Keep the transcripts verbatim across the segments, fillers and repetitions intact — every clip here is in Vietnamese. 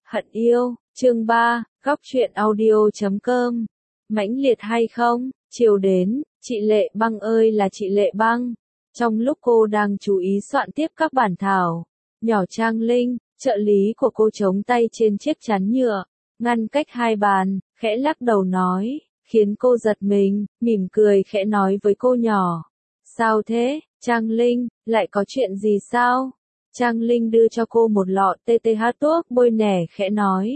Hận yêu, chương ba, góc truyện audio chấm com. Mãnh liệt hay không? Chiều đến, chị Lệ Băng ơi là chị Lệ Băng. Trong lúc cô đang chú ý soạn tiếp các bản thảo, nhỏ Trang Linh, trợ lý của cô chống tay trên chiếc chắn nhựa, ngăn cách hai bàn, khẽ lắc đầu nói, khiến cô giật mình, mỉm cười khẽ nói với cô nhỏ. Sao thế, Trang Linh, lại có chuyện gì sao? Trang Linh đưa cho cô một lọ tê tê hát thuốc bôi nẻ khẽ nói.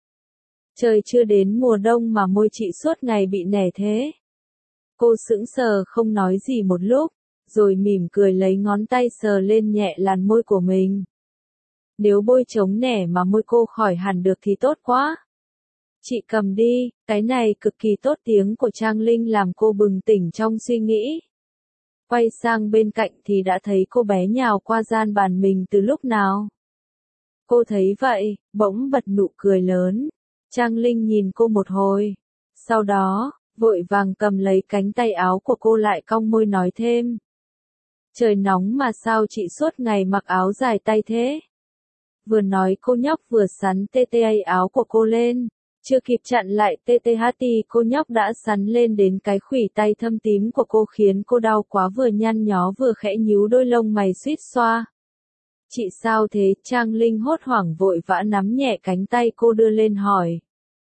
Trời chưa đến mùa đông mà môi chị suốt ngày bị nẻ thế. Cô sững sờ không nói gì một lúc, rồi mỉm cười lấy ngón tay sờ lên nhẹ làn môi của mình. Nếu bôi chống nẻ mà môi cô khỏi hẳn được thì tốt quá. Chị cầm đi, cái này cực kỳ tốt. Tiếng của Trang Linh làm cô bừng tỉnh trong suy nghĩ. Quay sang bên cạnh thì đã thấy cô bé nhào qua gian bàn mình từ lúc nào. Cô thấy vậy, bỗng bật nụ cười lớn. Trang Linh nhìn cô một hồi. Sau đó, vội vàng cầm lấy cánh tay áo của cô lại cong môi nói thêm. Trời nóng mà sao chị suốt ngày mặc áo dài tay thế? Vừa nói cô nhóc vừa sắn tê tê áo của cô lên. Chưa kịp chặn lại tê tê hát thì cô nhóc đã sắn lên đến cái khuỷu tay thâm tím của cô khiến cô đau quá, vừa nhăn nhó vừa khẽ nhíu đôi lông mày suýt xoa. Chị sao thế? Trang Linh hốt hoảng vội vã nắm nhẹ cánh tay cô đưa lên hỏi.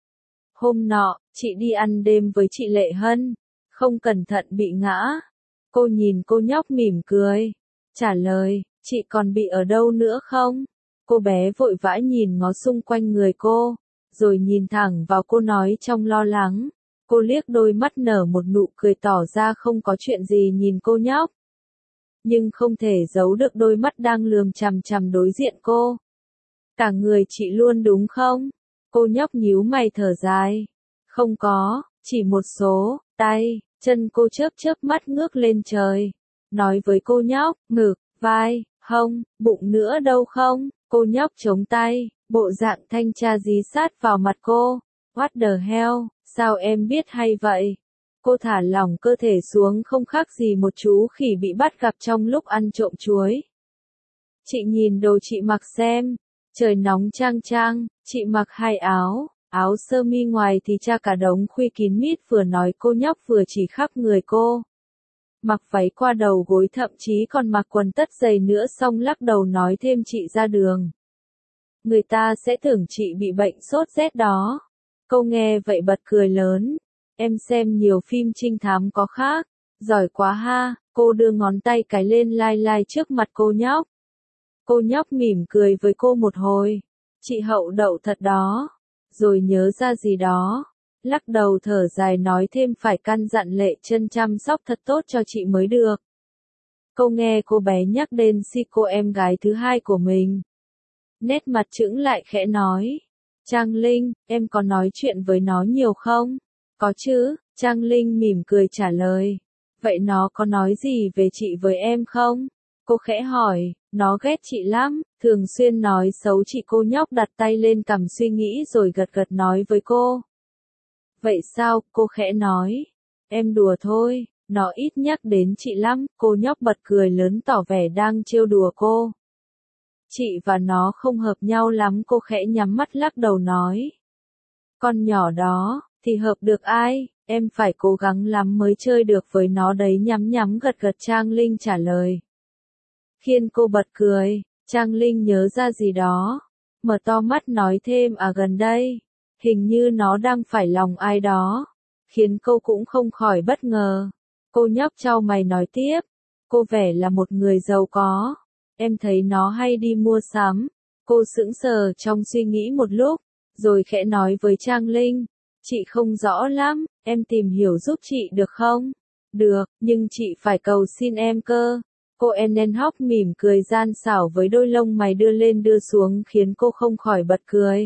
Hôm nọ, chị đi ăn đêm với chị Lệ Hân, không cẩn thận bị ngã. Cô nhìn cô nhóc mỉm cười, trả lời, chị còn bị ở đâu nữa không? Cô bé vội vã nhìn ngó xung quanh người cô, rồi nhìn thẳng vào cô nói trong lo lắng. Cô liếc đôi mắt nở một nụ cười tỏ ra không có chuyện gì nhìn cô nhóc. Nhưng không thể giấu được đôi mắt đang lườm chằm chằm đối diện cô. Cả người chị luôn đúng không? Cô nhóc nhíu mày thở dài. Không có, chỉ một số, tay, chân. Cô chớp chớp mắt ngước lên trời. Nói với cô nhóc, ngực, vai, hông, bụng nữa đâu không? Cô nhóc chống tay, bộ dạng thanh tra dí sát vào mặt cô. What the hell, sao em biết hay vậy? Cô thả lỏng cơ thể xuống không khác gì một chú khỉ bị bắt gặp trong lúc ăn trộm chuối. Chị nhìn đồ chị mặc xem. Trời nóng chang chang, chị mặc hai áo, áo sơ mi ngoài thì cha cả đống khuy kín mít. Vừa nói cô nhóc vừa chỉ khắp người cô. Mặc váy qua đầu gối, thậm chí còn mặc quần tất dày nữa, xong lắc đầu nói thêm chị ra đường. Người ta sẽ tưởng chị bị bệnh sốt rét đó. Cô nghe vậy bật cười lớn. Em xem nhiều phim trinh thám có khác. Giỏi quá ha, cô đưa ngón tay cái lên lai lai trước mặt cô nhóc. Cô nhóc mỉm cười với cô một hồi. Chị hậu đậu thật đó. Rồi nhớ ra gì đó. Lắc đầu thở dài nói thêm phải căn dặn Lệ Chân chăm sóc thật tốt cho chị mới được. Cô nghe cô bé nhắc đến si cô em gái thứ hai của mình. Nét mặt chững lại khẽ nói. Trang Linh, em có nói chuyện với nó nhiều không? Có chứ, Trang Linh mỉm cười trả lời. Vậy nó có nói gì về chị với em không? Cô khẽ hỏi. Nó ghét chị lắm, thường xuyên nói xấu chị. Cô nhóc đặt tay lên cằm suy nghĩ rồi gật gật nói với cô. Vậy sao? Cô khẽ nói. Em đùa thôi, nó ít nhắc đến chị lắm. Cô nhóc bật cười lớn tỏ vẻ đang trêu đùa cô. Chị và nó không hợp nhau lắm. Cô khẽ nhắm mắt lắc đầu nói. Con nhỏ đó, thì hợp được ai, em phải cố gắng lắm mới chơi được với nó đấy. Nhắm nhắm gật gật Trang Linh trả lời. Khiến cô bật cười, Trang Linh nhớ ra gì đó. Mở to mắt nói thêm à gần đây, hình như nó đang phải lòng ai đó. Khiến cô cũng không khỏi bất ngờ. Cô nhóc chau mày nói tiếp. Cô vẻ là một người giàu có. Em thấy nó hay đi mua sắm. Cô sững sờ trong suy nghĩ một lúc, rồi khẽ nói với Trang Linh. Chị không rõ lắm, em tìm hiểu giúp chị được không? Được, nhưng chị phải cầu xin em cơ. Cô Enenhock mỉm cười gian xảo với đôi lông mày đưa lên đưa xuống khiến cô không khỏi bật cười.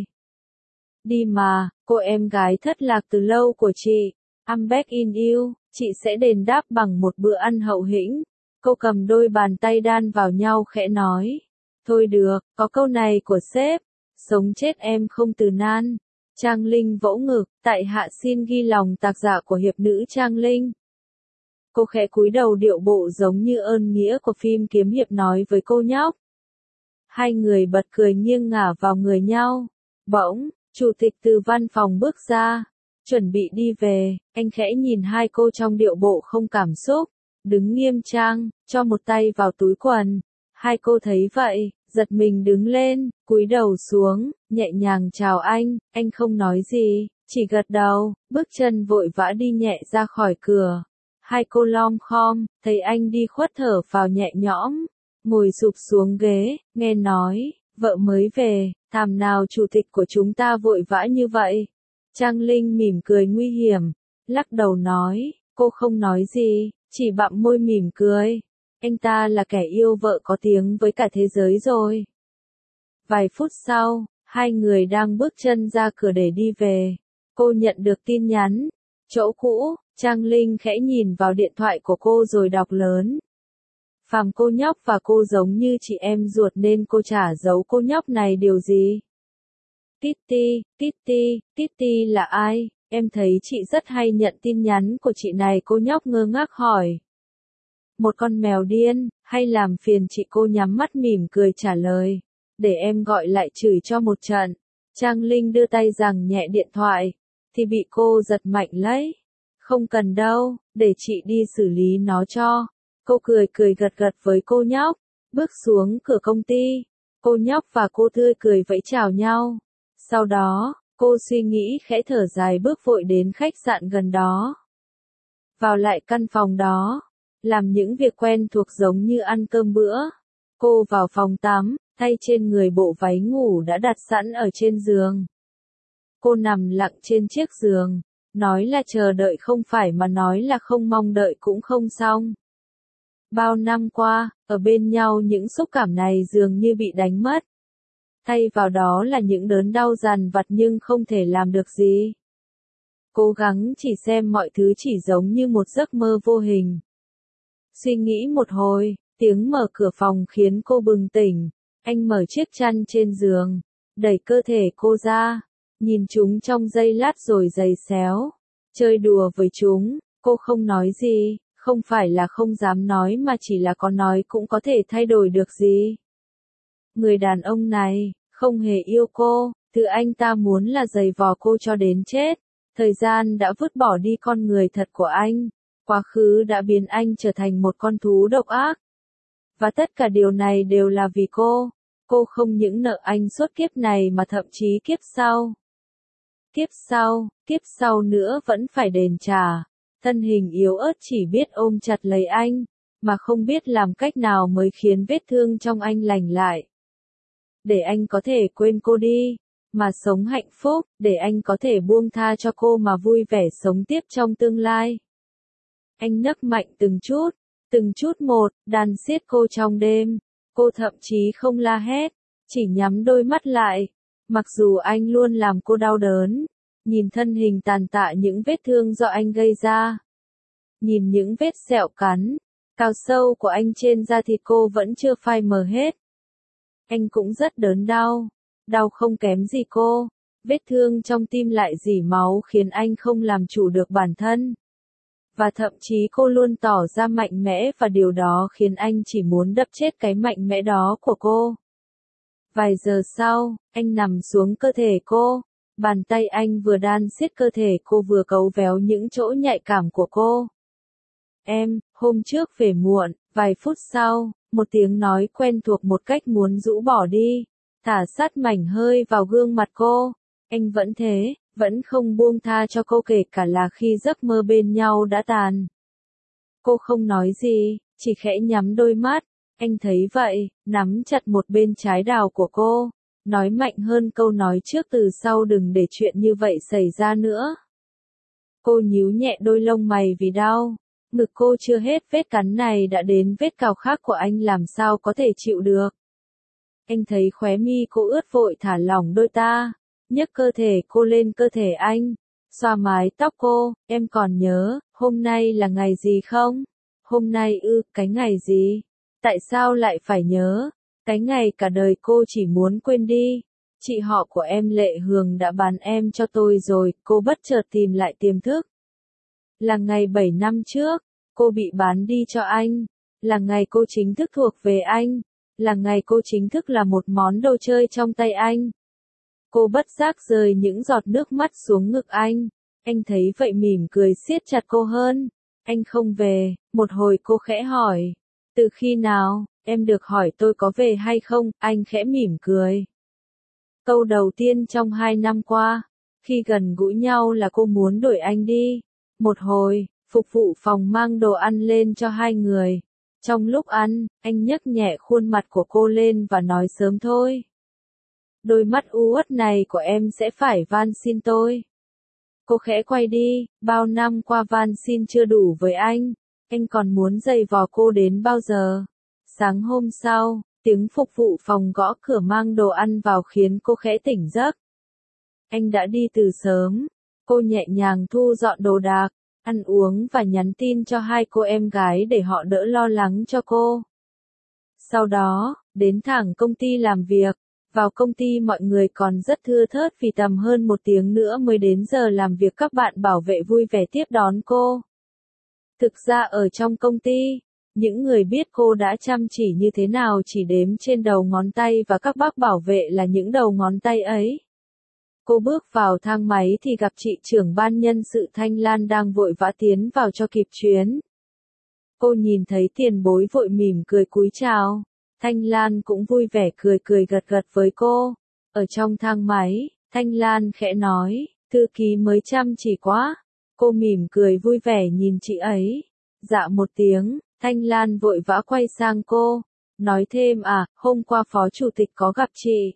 Đi mà, cô em gái thất lạc từ lâu của chị. I'm back in you, chị sẽ đền đáp bằng một bữa ăn hậu hĩnh. Cô cầm đôi bàn tay đan vào nhau khẽ nói. Thôi được, có câu này của sếp. Sống chết em không từ nan. Trang Linh vỗ ngực, tại hạ xin ghi lòng tạc dạ của hiệp nữ Trang Linh. Cô khẽ cúi đầu điệu bộ giống như ơn nghĩa của phim kiếm hiệp nói với cô nhóc. Hai người bật cười nghiêng ngả vào người nhau. Bỗng, chủ tịch từ văn phòng bước ra, chuẩn bị đi về, anh khẽ nhìn hai cô trong điệu bộ không cảm xúc, đứng nghiêm trang, cho một tay vào túi quần. Hai cô thấy vậy, giật mình đứng lên, cúi đầu xuống, nhẹ nhàng chào anh, anh không nói gì, chỉ gật đầu, bước chân vội vã đi nhẹ ra khỏi cửa. Hai cô lom khom, thấy anh đi khuất thở phào nhẹ nhõm, ngồi sụp xuống ghế, nghe nói, vợ mới về, thảm nào chủ tịch của chúng ta vội vã như vậy. Trang Linh mỉm cười nguy hiểm, lắc đầu nói, cô không nói gì, chỉ bặm môi mỉm cười. Anh ta là kẻ yêu vợ có tiếng với cả thế giới rồi. Vài phút sau, hai người đang bước chân ra cửa để đi về. Cô nhận được tin nhắn. Chỗ cũ, Trang Linh khẽ nhìn vào điện thoại của cô rồi đọc lớn. Phàm cô nhóc và cô giống như chị em ruột nên cô chả giấu cô nhóc này điều gì. Titi, Titi, Titi là ai? Em thấy chị rất hay nhận tin nhắn của chị này, cô nhóc ngơ ngác hỏi. Một con mèo điên, hay làm phiền chị, cô nhắm mắt mỉm cười trả lời. Để em gọi lại chửi cho một trận. Trang Linh đưa tay giằng nhẹ điện thoại, thì bị cô giật mạnh lấy. Không cần đâu, để chị đi xử lý nó cho. Cô cười cười gật gật với cô nhóc, bước xuống cửa công ty. Cô nhóc và cô tươi cười vẫy chào nhau. Sau đó, cô suy nghĩ khẽ thở dài bước vội đến khách sạn gần đó. Vào lại căn phòng đó, làm những việc quen thuộc giống như ăn cơm bữa. Cô vào phòng tắm, thay trên người bộ váy ngủ đã đặt sẵn ở trên giường. Cô nằm lặng trên chiếc giường, nói là chờ đợi không phải mà nói là không mong đợi cũng không xong. Bao năm qua, ở bên nhau những xúc cảm này dường như bị đánh mất. Thay vào đó là những đớn đau dằn vặt nhưng không thể làm được gì. Cố gắng chỉ xem mọi thứ chỉ giống như một giấc mơ vô hình. Suy nghĩ một hồi, tiếng mở cửa phòng khiến cô bừng tỉnh. Anh mở chiếc chăn trên giường, đẩy cơ thể cô ra, nhìn chúng trong giây lát rồi giày xéo. Chơi đùa với chúng, cô không nói gì, không phải là không dám nói mà chỉ là có nói cũng có thể thay đổi được gì. Người đàn ông này, không hề yêu cô, thứ anh ta muốn là giày vò cô cho đến chết. Thời gian đã vứt bỏ đi con người thật của anh, quá khứ đã biến anh trở thành một con thú độc ác. Và tất cả điều này đều là vì cô. Cô không những nợ anh suốt kiếp này mà thậm chí kiếp sau. Kiếp sau, kiếp sau nữa vẫn phải đền trả. Thân hình yếu ớt chỉ biết ôm chặt lấy anh, mà không biết làm cách nào mới khiến vết thương trong anh lành lại. Để anh có thể quên cô đi, mà sống hạnh phúc, để anh có thể buông tha cho cô mà vui vẻ sống tiếp trong tương lai. Anh nấc mạnh từng chút, từng chút một, đàn siết cô trong đêm. Cô thậm chí không la hét, chỉ nhắm đôi mắt lại. Mặc dù anh luôn làm cô đau đớn, nhìn thân hình tàn tạ những vết thương do anh gây ra. Nhìn những vết sẹo cắn, cào sâu của anh trên da thịt cô vẫn chưa phai mờ hết. Anh cũng rất đớn đau, đau không kém gì cô. Vết thương trong tim lại rỉ máu khiến anh không làm chủ được bản thân. Và thậm chí cô luôn tỏ ra mạnh mẽ và điều đó khiến anh chỉ muốn đập chết cái mạnh mẽ đó của cô. Vài giờ sau, anh nằm xuống cơ thể cô. Bàn tay anh vừa đan siết cơ thể cô vừa cấu véo những chỗ nhạy cảm của cô. Em, hôm trước về muộn, vài phút sau, một tiếng nói quen thuộc một cách muốn rũ bỏ đi. Thả sát mảnh hơi vào gương mặt cô. Anh vẫn thế, vẫn không buông tha cho cô kể cả là khi giấc mơ bên nhau đã tàn. Cô không nói gì, chỉ khẽ nhắm đôi mắt. Anh thấy vậy, nắm chặt một bên trái đào của cô, nói mạnh hơn câu nói trước từ sau đừng để chuyện như vậy xảy ra nữa. Cô nhíu nhẹ đôi lông mày vì đau. Ngực cô chưa hết vết cắn này đã đến vết cào khác của anh làm sao có thể chịu được. Anh thấy khóe mi cô ướt vội thả lỏng đôi ta, nhấc cơ thể cô lên cơ thể anh, xoa mái tóc cô. Em còn nhớ, hôm nay là ngày gì không? Hôm nay ư, cái ngày gì? Tại sao lại phải nhớ? Cái ngày cả đời cô chỉ muốn quên đi. Chị họ của em Lệ Hường đã bán em cho tôi rồi, cô bất chợt tìm lại tiềm thức. Là ngày bảy năm trước, cô bị bán đi cho anh. Là ngày cô chính thức thuộc về anh. Là ngày cô chính thức là một món đồ chơi trong tay anh. Cô bất giác rơi những giọt nước mắt xuống ngực anh. Anh thấy vậy mỉm cười siết chặt cô hơn. Anh không về, một hồi cô khẽ hỏi. Từ khi nào, em được hỏi tôi có về hay không, anh khẽ mỉm cười. Câu đầu tiên trong hai năm qua, khi gần gũi nhau là cô muốn đuổi anh đi. Một hồi, phục vụ phòng mang đồ ăn lên cho hai người. Trong lúc ăn, anh nhấc nhẹ khuôn mặt của cô lên và nói sớm thôi. Đôi mắt u uất này của em sẽ phải van xin tôi. Cô khẽ quay đi, bao năm qua van xin chưa đủ với anh. Anh còn muốn giày vò cô đến bao giờ? Sáng hôm sau, tiếng phục vụ phòng gõ cửa mang đồ ăn vào khiến cô khẽ tỉnh giấc. Anh đã đi từ sớm. Cô nhẹ nhàng thu dọn đồ đạc, ăn uống và nhắn tin cho hai cô em gái để họ đỡ lo lắng cho cô. Sau đó, đến thẳng công ty làm việc. Vào công ty mọi người còn rất thưa thớt vì tầm hơn một tiếng nữa mới đến giờ làm việc, các bạn bảo vệ vui vẻ tiếp đón cô. Thực ra ở trong công ty, những người biết cô đã chăm chỉ như thế nào chỉ đếm trên đầu ngón tay và các bác bảo vệ là những đầu ngón tay ấy. Cô bước vào thang máy thì gặp chị trưởng ban nhân sự Thanh Lan đang vội vã tiến vào cho kịp chuyến. Cô nhìn thấy tiền bối vội mỉm cười cúi chào. Thanh Lan cũng vui vẻ cười cười gật gật với cô. Ở trong thang máy, Thanh Lan khẽ nói, thư ký mới chăm chỉ quá. Cô mỉm cười vui vẻ nhìn chị ấy. Dạ một tiếng, Thanh Lan vội vã quay sang cô. Nói thêm à, hôm qua phó chủ tịch có gặp chị.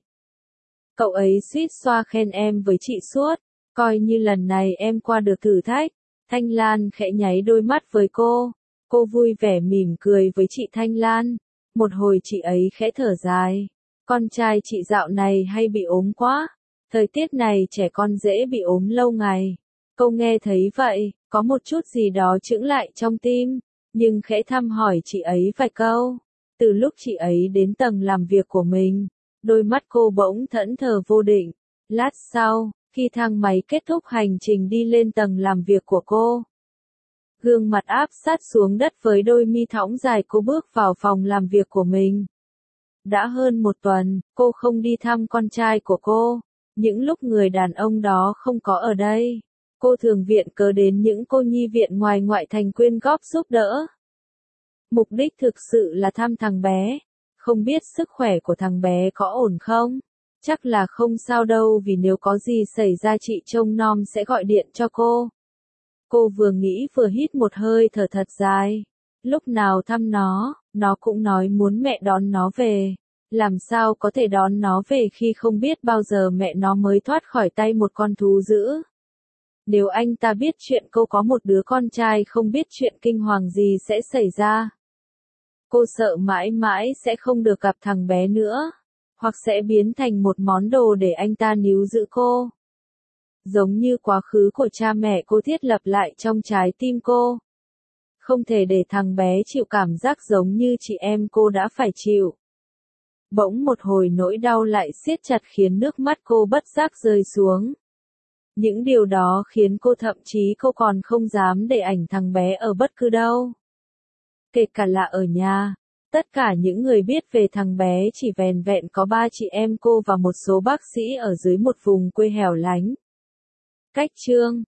Cậu ấy suýt xoa khen em với chị suốt. Coi như lần này em qua được thử thách. Thanh Lan khẽ nháy đôi mắt với cô. Cô vui vẻ mỉm cười với chị Thanh Lan. Một hồi chị ấy khẽ thở dài. Con trai chị dạo này hay bị ốm quá. Thời tiết này trẻ con dễ bị ốm lâu ngày. Cô nghe thấy vậy, có một chút gì đó chững lại trong tim, nhưng khẽ thăm hỏi chị ấy vài câu. Từ lúc chị ấy đến tầng làm việc của mình, đôi mắt cô bỗng thẫn thờ vô định. Lát sau, khi thang máy kết thúc hành trình đi lên tầng làm việc của cô, gương mặt áp sát xuống đất với đôi mi thõng dài, cô bước vào phòng làm việc của mình. Đã hơn một tuần, cô không đi thăm con trai của cô. Những lúc người đàn ông đó không có ở đây, cô thường viện cớ đến những cô nhi viện ngoài ngoại thành quyên góp giúp đỡ. Mục đích thực sự là thăm thằng bé. Không biết sức khỏe của thằng bé có ổn không? Chắc là không sao đâu, vì nếu có gì xảy ra chị trông nom sẽ gọi điện cho cô. Cô vừa nghĩ vừa hít một hơi thở thật dài. Lúc nào thăm nó, nó cũng nói muốn mẹ đón nó về. Làm sao có thể đón nó về khi không biết bao giờ mẹ nó mới thoát khỏi tay một con thú dữ. Nếu anh ta biết chuyện cô có một đứa con trai, không biết chuyện kinh hoàng gì sẽ xảy ra. Cô sợ mãi mãi sẽ không được gặp thằng bé nữa, hoặc sẽ biến thành một món đồ để anh ta níu giữ cô. Giống như quá khứ của cha mẹ cô thiết lập lại trong trái tim cô. Không thể để thằng bé chịu cảm giác giống như chị em cô đã phải chịu. Bỗng một hồi nỗi đau lại siết chặt khiến nước mắt cô bất giác rơi xuống. Những điều đó khiến cô thậm chí cô còn không dám để ảnh thằng bé ở bất cứ đâu. Kể cả là ở nhà. Tất cả những người biết về thằng bé chỉ vẻn vẹn có ba chị em cô và một số bác sĩ ở dưới một vùng quê hẻo lánh. Cách chương